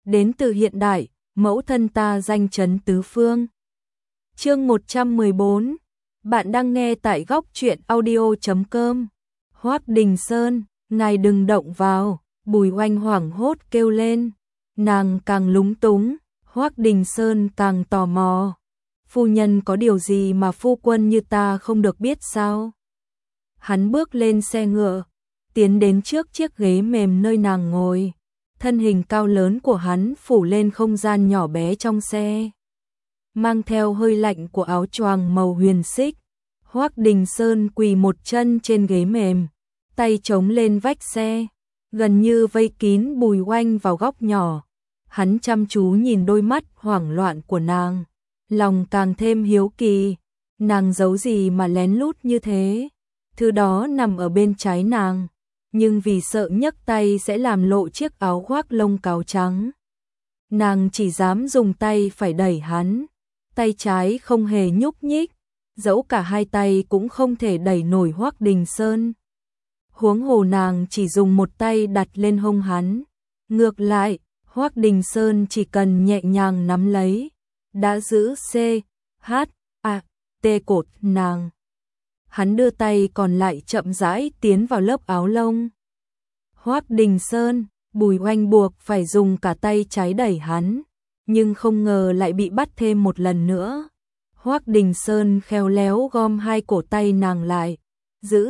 đến từ hiện đại, mẫu thân ta danh chấn tứ phương. Chương 114. Bạn đang nghe tại góc truyện audio.com. Hoắc Đình Sơn, ngài đừng động vào, Bùi Oanh hoảng hốt kêu lên. Nàng càng lúng túng, Hoắc Đình Sơn càng tò mò. Phu nhân có điều gì mà phu quân như ta không được biết sao? Hắn bước lên xe ngựa, tiến đến trước chiếc ghế mềm nơi nàng ngồi. Thân hình cao lớn của hắn phủ lên không gian nhỏ bé trong xe. Mang theo hơi lạnh của áo choàng màu huyền xích, Hoắc Đình Sơn quỳ một chân trên ghế mềm, tay chống lên vách xe, gần như vây kín Bùi Oanh vào góc nhỏ. Hắn chăm chú nhìn đôi mắt hoảng loạn của nàng, lòng càng thêm hiếu kỳ. Nàng giấu gì mà lén lút như thế? Thứ đó nằm ở bên trái nàng, nhưng vì sợ nhấc tay sẽ làm lộ chiếc áo khoác lông cáo trắng, nàng chỉ dám dùng tay phải đẩy hắn. Tay trái không hề nhúc nhích, dẫu cả hai tay cũng không thể đẩy nổi Hoắc Đình Sơn. Huống hồ nàng chỉ dùng một tay đặt lên hông hắn. Ngược lại, Hoắc Đình Sơn chỉ cần nhẹ nhàng nắm lấy, đã giữ T cột nàng. Hắn đưa tay còn lại chậm rãi tiến vào lớp áo lông. Hoắc Đình Sơn, Bùi Oanh buộc phải dùng cả tay trái đẩy hắn, nhưng không ngờ lại bị bắt thêm một lần nữa. Hoắc Đình Sơn khéo léo gom hai cổ tay nàng lại, giữ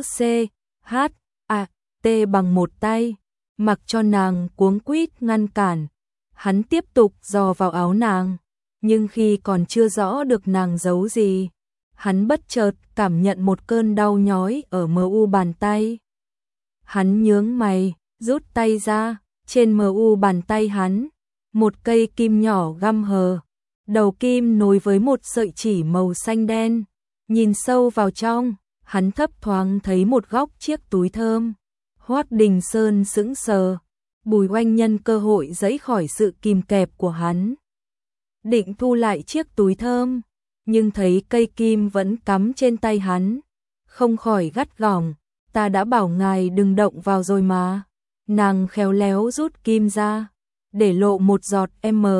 T bằng một tay, mặc cho nàng cuống quýt ngăn cản. Hắn tiếp tục dò vào áo nàng, nhưng khi còn chưa rõ được nàng giấu gì, hắn bất chợt cảm nhận một cơn đau nhói ở mu bàn tay. Hắn nhướng mày, rút tay ra, trên mu bàn tay hắn, một cây kim nhỏ găm hờ, đầu kim nối với một sợi chỉ màu xanh đen. Nhìn sâu vào trong, hắn thấp thoáng thấy một góc chiếc túi thơm. Hoắc Đình Sơn sững sờ, Bùi Oanh nhân cơ hội giãy khỏi sự kìm kẹp của hắn, định thu lại chiếc túi thơm, nhưng thấy cây kim vẫn cắm trên tay hắn, không khỏi gắt gỏng. Ta đã bảo ngài đừng động vào rồi mà. Nàng khéo léo rút kim ra, để lộ một giọt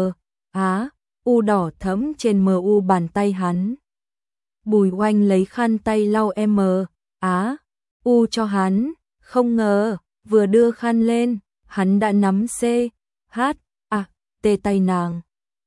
u đỏ thẫm trên mu bàn tay hắn. Bùi Oanh lấy khăn tay lau u cho hắn, không ngờ vừa đưa khăn lên, hắn đã nắm tay nàng,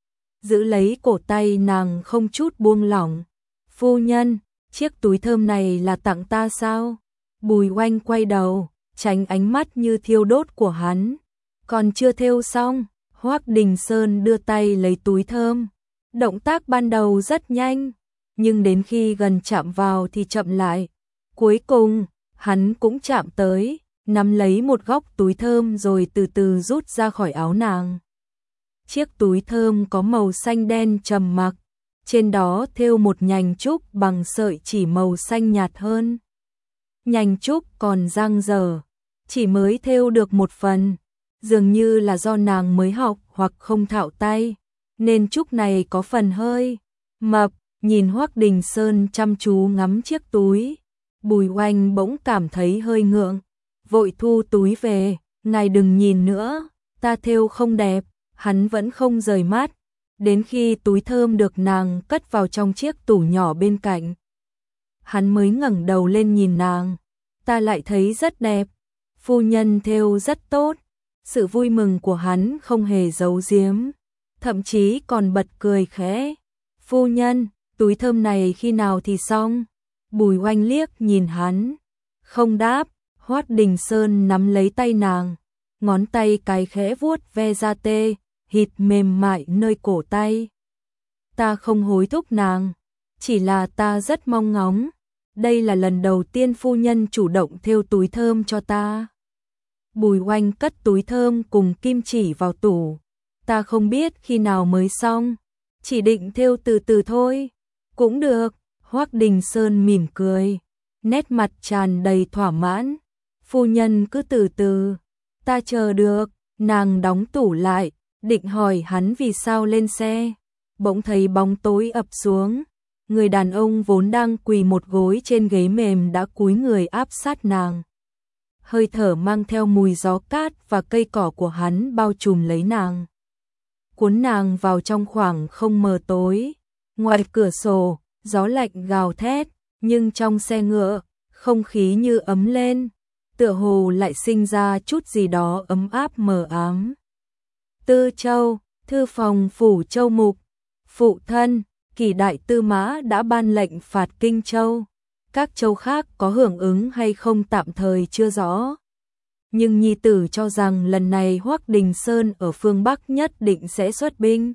giữ lấy cổ tay nàng không chút buông lỏng. Phu nhân, chiếc túi thơm này là tặng ta sao? Bùi Oanh quay đầu, tránh ánh mắt như thiêu đốt của hắn. Còn chưa thêu xong, Hoắc Đình Sơn đưa tay lấy túi thơm. Động tác ban đầu rất nhanh, nhưng đến khi gần chạm vào thì chậm lại. Cuối cùng, hắn cũng chạm tới, nắm lấy một góc túi thơm rồi từ từ rút ra khỏi áo nàng. Chiếc túi thơm có màu xanh đen trầm mặc, trên đó thêu một nhành trúc bằng sợi chỉ màu xanh nhạt hơn. Nhành trúc còn dang dở, chỉ mới thêu được một phần, dường như là do nàng mới học hoặc không thạo tay, nên trúc này có phần hơi mập. Nhìn Hoắc Đình Sơn chăm chú ngắm chiếc túi, Bùi Oanh bỗng cảm thấy hơi ngượng, vội thu túi về. Ngài đừng nhìn nữa, ta thêu không đẹp. Hắn vẫn không rời mắt, đến khi túi thơm được nàng cất vào trong chiếc tủ nhỏ bên cạnh, hắn mới ngẩng đầu lên nhìn nàng. Ta lại thấy rất đẹp, phu nhân thêu rất tốt. Sự vui mừng của hắn không hề giấu giếm, thậm chí còn bật cười khẽ. Phu nhân, túi thơm này khi nào thì xong? Bùi Oanh liếc nhìn hắn, không đáp. Hoắc Đình Sơn nắm lấy tay nàng, ngón tay cái khẽ vuốt ve da thịt mềm mại nơi cổ tay. Ta không hối thúc nàng, chỉ là ta rất mong ngóng. Đây là lần đầu tiên phu nhân chủ động thêu túi thơm cho ta. Bùi Oanh cất túi thơm cùng kim chỉ vào tủ. Ta không biết khi nào mới xong, chỉ định thêu từ từ thôi. Cũng được. Hoắc Đình Sơn mỉm cười, nét mặt tràn đầy thỏa mãn. Phu nhân cứ từ từ, ta chờ được. Nàng đóng tủ lại, định hỏi hắn vì sao lên xe, bỗng thấy bóng tối ập xuống. Người đàn ông vốn đang quỳ một gối trên ghế mềm đã cúi người áp sát nàng. Hơi thở mang theo mùi gió cát và cây cỏ của hắn bao trùm lấy nàng. cuốn nàng vào trong khoảng không mờ tối. Ngoài cửa sổ, gió lạnh gào thét, nhưng trong xe ngựa, không khí như ấm lên, tựa hồ lại sinh ra chút gì đó ấm áp mờ ám. Tư Châu, thư phòng phủ Châu Mục, phụ thân, Kỷ đại tư mã đã ban lệnh phạt Kinh Châu. Các châu khác có hưởng ứng hay không tạm thời chưa rõ. Nhưng nhi tử cho rằng lần này Hoắc Đình Sơn ở phương Bắc nhất định sẽ xuất binh.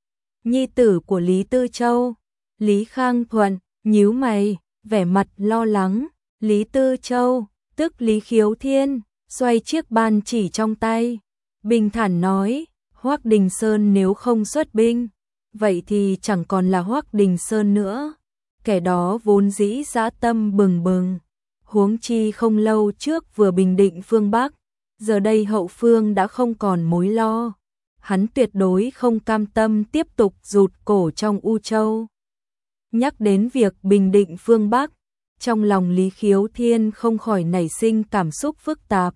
Nhi tử của Lý Tư Châu, Lý Khang Thuận, nhíu mày, vẻ mặt lo lắng. Lý Tư Châu, tức Lý Khiếu Thiên, xoay chiếc ban chỉ trong tay, bình thản nói, Hoắc Đình Sơn nếu không xuất binh, vậy thì chẳng còn là Hoắc Đình Sơn nữa. Kẻ đó vốn dĩ dã tâm bừng bừng, huống chi không lâu trước vừa bình định phương Bắc, giờ đây hậu phương đã không còn mối lo. Hắn tuyệt đối không cam tâm tiếp tục rụt cổ trong U Châu. Nhắc đến việc bình định phương Bắc, trong lòng Lý Khiếu Thiên không khỏi nảy sinh cảm xúc phức tạp.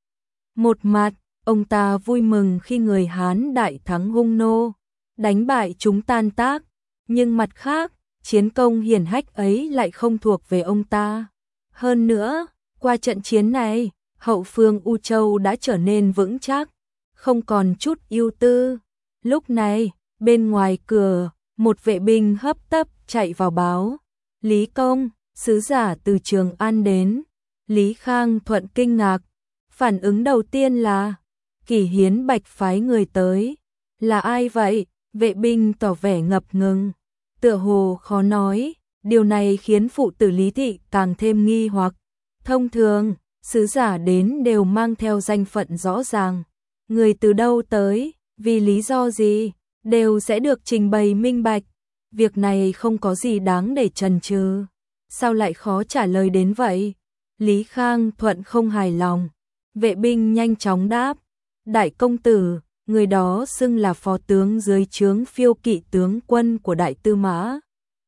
Một mặt, ông ta vui mừng khi người Hán đại thắng hung nô, đánh bại chúng tan tác, nhưng mặt khác, chiến công hiển hách ấy lại không thuộc về ông ta. Hơn nữa, qua trận chiến này, hậu phương U Châu đã trở nên vững chắc, không còn chút ưu tư. Lúc này, bên ngoài cửa, một vệ binh hấp tấp chạy vào báo. Lý công, sứ giả từ Trường An đến. Lý Khang Thuận kinh ngạc. Phản ứng đầu tiên là, Kỷ Hiến Bạch phái người tới. Là ai vậy? Vệ binh tỏ vẻ ngập ngừng. Tựa hồ khó nói, điều này khiến phụ tử Lý Thị càng thêm nghi hoặc. Thông thường, sứ giả đến đều mang theo danh phận rõ ràng. Người từ đâu tới, vì lý do gì, đều sẽ được trình bày minh bạch. Việc này không có gì đáng để chần chừ. Sao lại khó trả lời đến vậy? Lý Khang Thuận không hài lòng. Vệ binh nhanh chóng đáp. Đại công tử, người đó xưng là phó tướng dưới trướng Phiêu Kỵ tướng quân của Đại Tư Mã.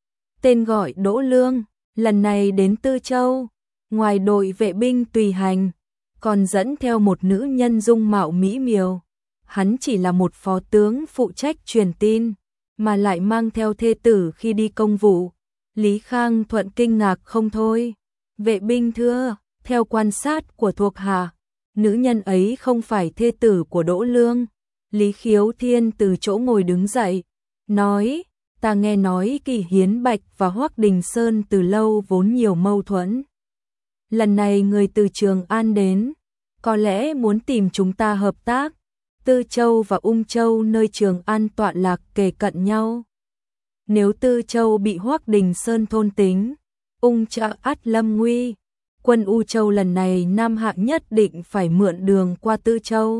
Tên gọi Đỗ Lương, lần này đến Tư Châu. Ngoài đội vệ binh tùy hành, còn dẫn theo một nữ nhân dung mạo mỹ miều. Hắn chỉ là một phó tướng phụ trách truyền tin, mà lại mang theo thê tử khi đi công vụ. Lý Khang Thuận kinh ngạc không thôi. Vệ binh thưa, theo quan sát của thuộc hạ, nữ nhân ấy không phải thê tử của Đỗ Lương. Lý Khiếu Thiên từ chỗ ngồi đứng dậy, nói, ta nghe nói Kỷ Hiến Bạch và Hoắc Đình Sơn từ lâu vốn nhiều mâu thuẫn. Lần này người từ Trường An đến, có lẽ muốn tìm chúng ta hợp tác. Tư Châu và Ung Châu nơi Trường An tọa lạc kề cận nhau. Nếu Tư Châu bị Hoắc Đình Sơn thôn tính, Ung Châu ắt lâm nguy. Quân U Châu lần này Nam Hạ nhất định phải mượn đường qua Tư Châu.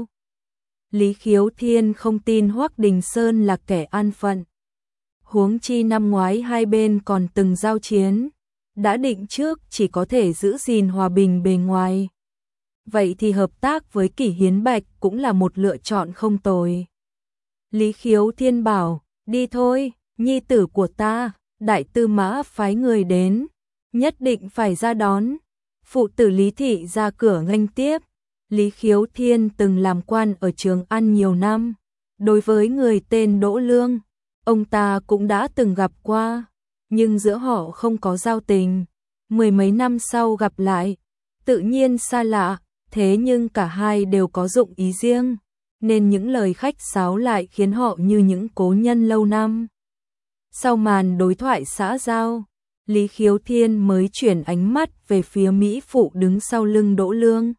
Lý Khiếu Thiên không tin Hoắc Đình Sơn là kẻ an phận. Huống chi năm ngoái hai bên còn từng giao chiến, đã định trước chỉ có thể giữ gìn hòa bình bề ngoài. Vậy thì hợp tác với Kỷ Hiến Bạch cũng là một lựa chọn không tồi. Lý Khiếu Thiên bảo, đi thôi, nhi tử của ta, Đại Tư Mã phái người đến, nhất định phải ra đón. Phụ tử Lý Thị ra cửa nghênh tiếp. Lý Khiếu Thiên từng làm quan ở Trường An nhiều năm. Đối với người tên Đỗ Lương, ông ta cũng đã từng gặp qua, nhưng giữa họ không có giao tình. Mười mấy năm sau gặp lại, tự nhiên xa lạ, thế nhưng cả hai đều có dụng ý riêng, nên những lời khách sáo lại khiến họ như những cố nhân lâu năm. Sau màn đối thoại xã giao, Lý Khiếu Thiên mới chuyển ánh mắt về phía Mỹ Phụ đứng sau lưng Đỗ Lương.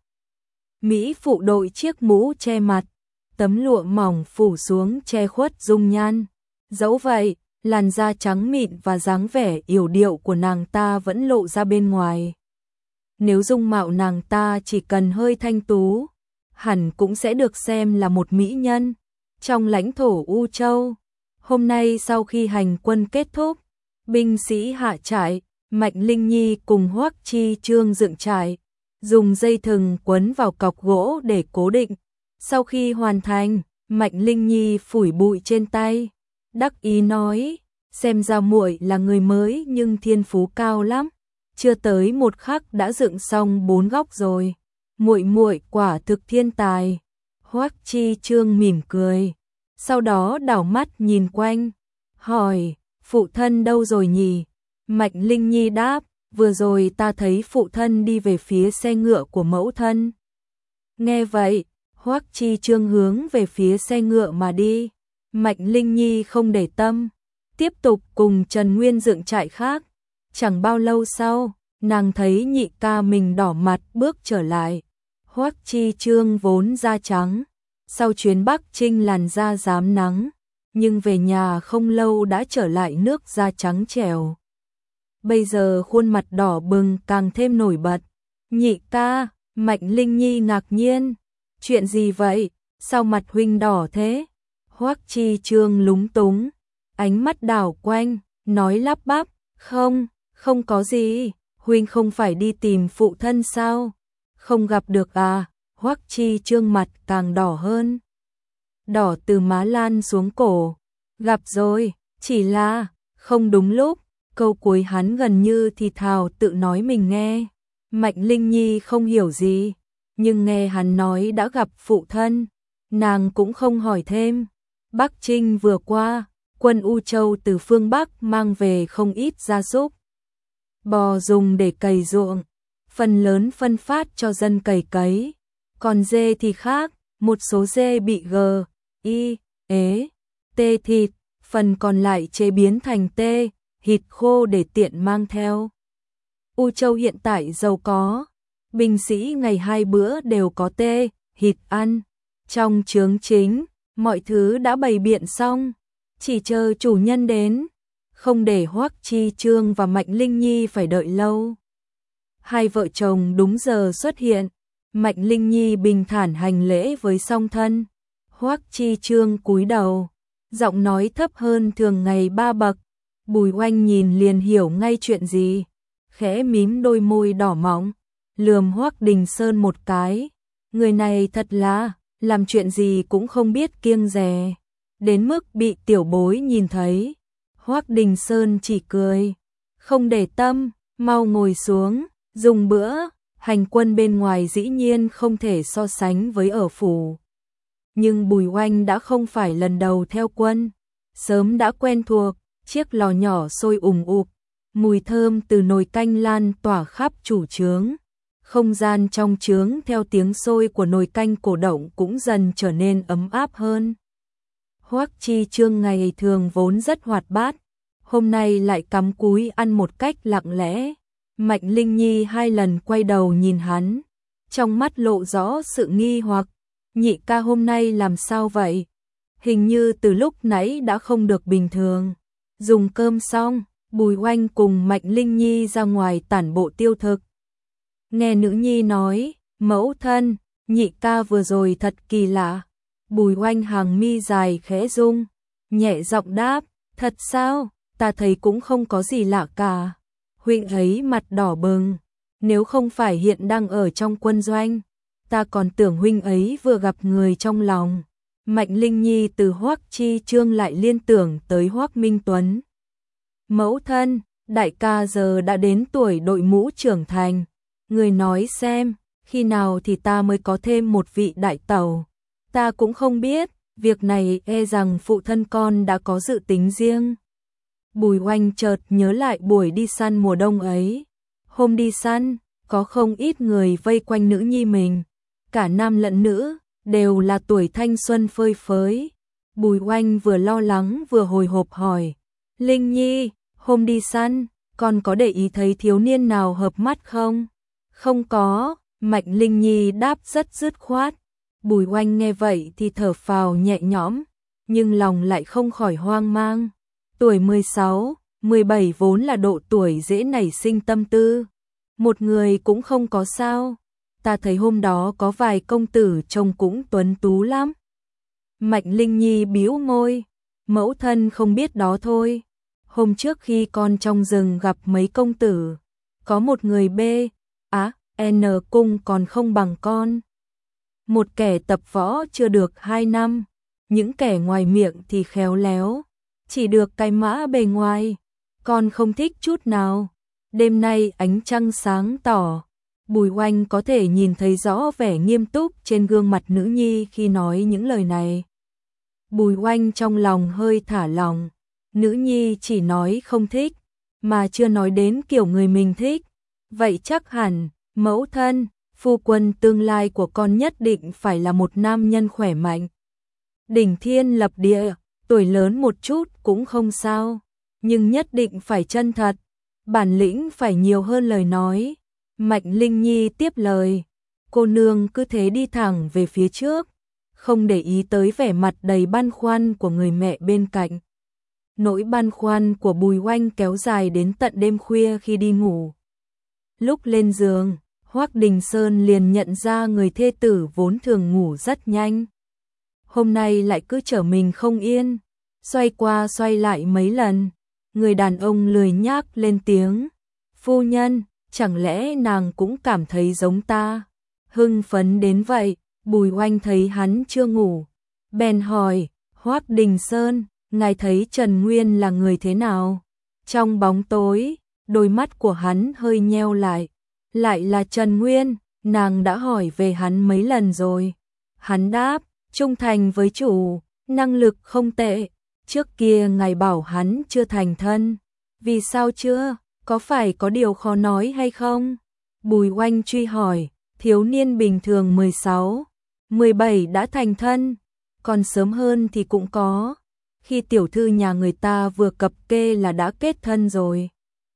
Mỹ Phụ đội chiếc mũ che mặt, tấm lụa mỏng phủ xuống che khuất dung nhan. Dẫu vậy, làn da trắng mịn và dáng vẻ yểu điệu của nàng ta vẫn lộ ra bên ngoài. Nếu dung mạo nàng ta chỉ cần hơi thanh tú, hẳn cũng sẽ được xem là một mỹ nhân. Trong lãnh thổ U Châu, hôm nay sau khi hành quân kết thúc, binh sĩ hạ trại, Mạnh Linh Nhi cùng Hoắc Chi Trương dựng trại, dùng dây thừng quấn vào cọc gỗ để cố định. Sau khi hoàn thành, Mạnh Linh Nhi phủi bụi trên tay, đắc ý nói, xem ra muội là người mới nhưng thiên phú cao lắm, chưa tới một khắc đã dựng xong 4 góc rồi. Muội muội quả thực thiên tài. Hoắc Chi Trương mỉm cười, sau đó đảo mắt nhìn quanh, hỏi, phụ thân đâu rồi nhỉ? Mạnh Linh Nhi đáp, vừa rồi ta thấy phụ thân đi về phía xe ngựa của mẫu thân. Nghe vậy, Hoắc Chi Trương hướng về phía xe ngựa mà đi. Mạnh Linh Nhi không để tâm, tiếp tục cùng Trần Nguyên dựng trại khác. Chẳng bao lâu sau, nàng thấy nhị ca mình đỏ mặt bước trở lại. Hoắc Chi Trương vốn da trắng, sau chuyến Bắc Chinh làn da rám nắng, nhưng về nhà không lâu đã trở lại nước da trắng trẻo. Bây giờ khuôn mặt đỏ bừng càng thêm nổi bật. Nhị ca, Mạnh Linh Nhi ngạc nhiên. Chuyện gì vậy? Sao mặt huynh đỏ thế? Hoắc Chi Trương lúng túng, ánh mắt đảo quanh, nói lắp bắp, không có gì, huynh không phải đi tìm phụ thân sao? Không gặp được à? Hoắc Chi Trương mặt càng đỏ hơn. Đỏ từ má lan xuống cổ. Gặp rồi, chỉ là không đúng lúc. Câu cuối hắn gần như thì thào tự nói mình nghe. Mạnh Linh Nhi không hiểu gì, nhưng nghe hắn nói đã gặp phụ thân, nàng cũng không hỏi thêm. Bắc Chinh vừa qua, quân U Châu từ phương Bắc mang về không ít gia súc. Bò dùng để cày ruộng, phần lớn phân phát cho dân cày cấy. Còn dê thì khác, một số dê bị tê thịt, phần còn lại chế biến thành thịt khô để tiện mang theo. U Châu hiện tại giàu có, binh sĩ ngày 2 bữa đều có thịt ăn. Trong trướng chính, mọi thứ đã bày biện xong, chỉ chờ chủ nhân đến, không để Hoắc Chi Trương và Mạnh Linh Nhi phải đợi lâu. Hai vợ chồng đúng giờ xuất hiện, Mạnh Linh Nhi bình thản hành lễ với song thân. Hoắc Chi Trương cúi đầu, giọng nói thấp hơn thường ngày 3 bậc. Bùi Oanh nhìn liền hiểu ngay chuyện gì, khẽ mím đôi môi đỏ mọng, lườm Hoắc Đình Sơn một cái. Người này thật là làm chuyện gì cũng không biết kiêng dè, đến mức bị tiểu bối nhìn thấy. Hoắc Đình Sơn chỉ cười, không để tâm, mau ngồi xuống, dùng bữa. Hành quân bên ngoài dĩ nhiên không thể so sánh với ở phủ. Nhưng Bùi Oanh đã không phải lần đầu theo quân, sớm đã quen thuộc. Chiếc lò nhỏ sôi ùm ụp, mùi thơm từ nồi canh lan tỏa khắp chủ trướng. Không gian trong trướng theo tiếng sôi của nồi canh cổ động cũng dần trở nên ấm áp hơn. Hoắc Chi Trương ngày thường vốn rất hoạt bát, hôm nay lại cắm cúi ăn một cách lặng lẽ. Mạnh Linh Nhi 2 lần quay đầu nhìn hắn, trong mắt lộ rõ sự nghi hoặc. Nhị ca hôm nay làm sao vậy? Hình như từ lúc nãy đã không được bình thường. Dùng cơm xong, Bùi Oanh cùng Mạnh Linh Nhi ra ngoài tản bộ tiêu thực. Nghe nữ nhi nói, mẫu thân, nhị ca vừa rồi thật kỳ lạ. Bùi Oanh hàng mi dài khẽ rung, nhẹ giọng đáp, thật sao, ta thấy cũng không có gì lạ cả. Huynh ấy mặt đỏ bừng, nếu không phải hiện đang ở trong quân doanh, ta còn tưởng huynh ấy vừa gặp người trong lòng. Mạnh Linh Nhi từ Hoắc Chi Trương lại liên tưởng tới Hoắc Minh Tuấn. Mẫu thân, đại ca giờ đã đến tuổi đội mũ trưởng thành. Người nói xem, khi nào thì ta mới có thêm một vị đại tẩu. Ta cũng không biết, việc này e rằng phụ thân con đã có dự tính riêng. Bùi Oanh chợt nhớ lại buổi đi săn mùa đông ấy. Hôm đi săn, có không ít người vây quanh nữ nhi mình. Cả nam lẫn nữ, đều là tuổi thanh xuân phơi phới. Bùi Oanh vừa lo lắng vừa hồi hộp hỏi. Linh Nhi, hôm đi săn, con có để ý thấy thiếu niên nào hợp mắt không? Không có, Mạnh Linh Nhi đáp rất dứt khoát. Bùi Oanh nghe vậy thì thở phào nhẹ nhõm, nhưng lòng lại không khỏi hoang mang. Tuổi 16, 17 vốn là độ tuổi dễ nảy sinh tâm tư. Một người cũng không có sao. Ta thấy hôm đó có vài công tử trông cũng tuấn tú lắm. Mạnh Linh Nhi bĩu môi, mẫu thân không biết đó thôi. Hôm trước khi con trong rừng gặp mấy công tử, có một người N cung còn không bằng con. Một kẻ tập võ chưa được 2 năm, những kẻ ngoài miệng thì khéo léo, chỉ được cái mã bề ngoài, con không thích chút nào. Đêm nay ánh trăng sáng tỏ, Bùi Oanh có thể nhìn thấy rõ vẻ nghiêm túc trên gương mặt nữ nhi khi nói những lời này. Bùi Oanh trong lòng hơi thả lỏng, nữ nhi chỉ nói không thích, mà chưa nói đến kiểu người mình thích. Vậy chắc hẳn, mẫu thân, phu quân tương lai của con nhất định phải là một nam nhân khỏe mạnh. Đỉnh thiên lập địa, tuổi lớn một chút cũng không sao, nhưng nhất định phải chân thật, bản lĩnh phải nhiều hơn lời nói. Mạnh Linh Nhi tiếp lời, cô nương cứ thế đi thẳng về phía trước, không để ý tới vẻ mặt đầy băn khoăn của người mẹ bên cạnh. Nỗi băn khoăn của Bùi Oanh kéo dài đến tận đêm khuya khi đi ngủ. Lúc lên giường, Hoắc Đình Sơn liền nhận ra người thê tử vốn thường ngủ rất nhanh. Hôm nay lại cứ trở mình không yên, xoay qua xoay lại mấy lần. Người đàn ông lười nhác lên tiếng, phu nhân, chẳng lẽ nàng cũng cảm thấy giống ta, hưng phấn đến vậy. Bùi Oanh thấy hắn chưa ngủ, bèn hỏi, Hoắc Đình Sơn, ngài thấy Trần Nguyên là người thế nào? Trong bóng tối, đôi mắt của hắn hơi nheo lại là Trần Nguyên, nàng đã hỏi về hắn mấy lần rồi. Hắn đáp, trung thành với chủ, năng lực không tệ, trước kia ngài bảo hắn chưa thành thân. Vì sao chưa? Có phải có điều khó nói hay không? Bùi Oanh truy hỏi, thiếu niên bình thường 16, 17 đã thành thân, còn sớm hơn thì cũng có. Khi tiểu thư nhà người ta vừa cập kê là đã kết thân rồi.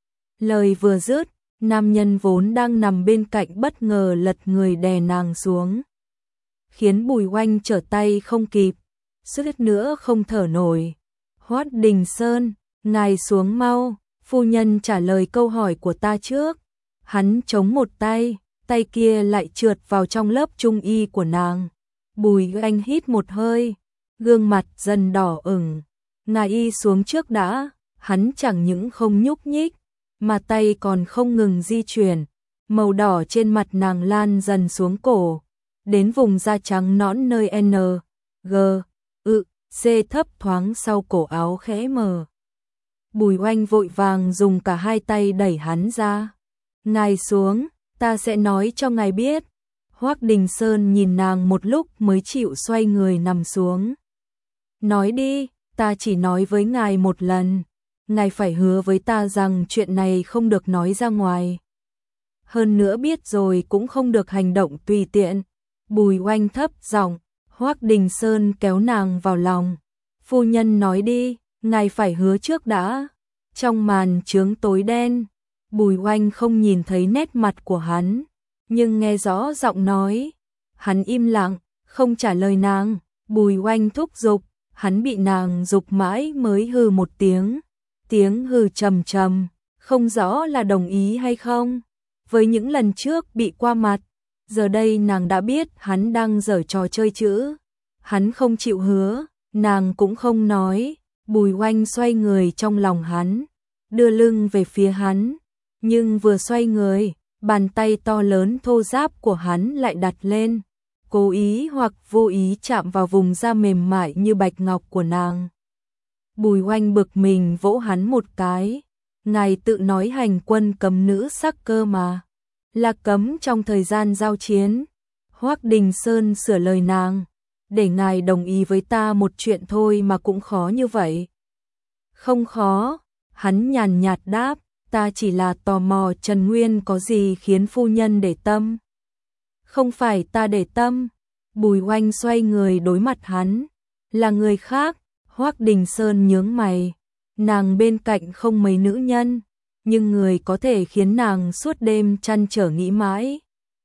Lời vừa dứt, nam nhân vốn đang nằm bên cạnh bất ngờ lật người đè nàng xuống, khiến Bùi Oanh trở tay không kịp, suýt nữa không thở nổi. Hoắc Đình Sơn, ngài xuống mau, phu nhân trả lời câu hỏi của ta trước. Hắn chống một tay, tay kia lại trượt vào trong lớp trung y của nàng. Bùi Oanh hít một hơi, gương mặt dần đỏ ửng. Ngài y xuống trước đã. Hắn chẳng những không nhúc nhích, mà tay còn không ngừng di chuyển. Màu đỏ trên mặt nàng lan dần xuống cổ, đến vùng da trắng nõn nơi N, G, C thấp thoáng sau cổ áo khẽ mở. Bùi Oanh vội vàng dùng cả hai tay đẩy hắn ra. Ngài xuống, ta sẽ nói cho ngài biết. Hoắc Đình Sơn nhìn nàng một lúc mới chịu xoay người nằm xuống. Nói đi, ta chỉ nói với ngài một lần. Ngài phải hứa với ta rằng chuyện này không được nói ra ngoài. Hơn nữa biết rồi cũng không được hành động tùy tiện. Bùi Oanh thấp giọng, Hoắc Đình Sơn kéo nàng vào lòng. Phu nhân nói đi, ngài phải hứa trước đã. Trong màn chướng tối đen, Bùi Oanh không nhìn thấy nét mặt của hắn, nhưng nghe rõ giọng nói. Hắn im lặng, không trả lời nàng. Bùi Oanh thúc giục, hắn bị nàng giục mãi mới hừ một tiếng. Tiếng hừ trầm trầm, không rõ là đồng ý hay không. Với những lần trước bị qua mặt, giờ đây nàng đã biết hắn đang giở trò chơi chữ. Hắn không chịu hứa, nàng cũng không nói. Bùi Oanh xoay người trong lòng hắn, đưa lưng về phía hắn, nhưng vừa xoay người, bàn tay to lớn thô ráp của hắn lại đặt lên, cố ý hoặc vô ý chạm vào vùng da mềm mại như bạch ngọc của nàng. Bùi Oanh bực mình vỗ hắn một cái. Ngài tự nói hành quân cấm nữ sắc cơ mà, là cấm trong thời gian giao chiến. Hoắc Đình Sơn sửa lời nàng, để ngài đồng ý với ta một chuyện thôi mà cũng khó như vậy. Không khó, hắn nhàn nhạt đáp, ta chỉ là tò mò Trần Nguyên có gì khiến phu nhân để tâm. Không phải ta để tâm. Bùi Oanh xoay người đối mặt hắn, là người khác. Hoắc Đình Sơn nhướng mày, nàng bên cạnh không mấy nữ nhân, nhưng người có thể khiến nàng suốt đêm trăn trở nghĩ mãi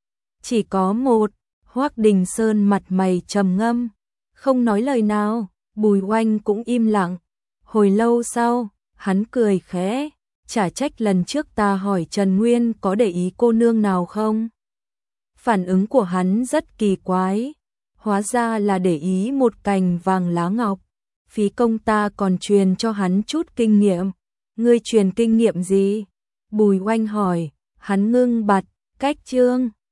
chỉ có một. Hoắc Đình Sơn mặt mày trầm ngâm, không nói lời nào. Bùi Oanh cũng im lặng. Hồi lâu sau, hắn cười khẽ, chả trách lần trước ta hỏi Trần Nguyên có để ý cô nương nào không. Phản ứng của hắn rất kỳ quái, hóa ra là để ý một cành vàng lá ngọc. Phí công ta còn truyền cho hắn chút kinh nghiệm. Ngươi truyền kinh nghiệm gì? Bùi Oanh hỏi. Hắn ngưng bặt, cách chương.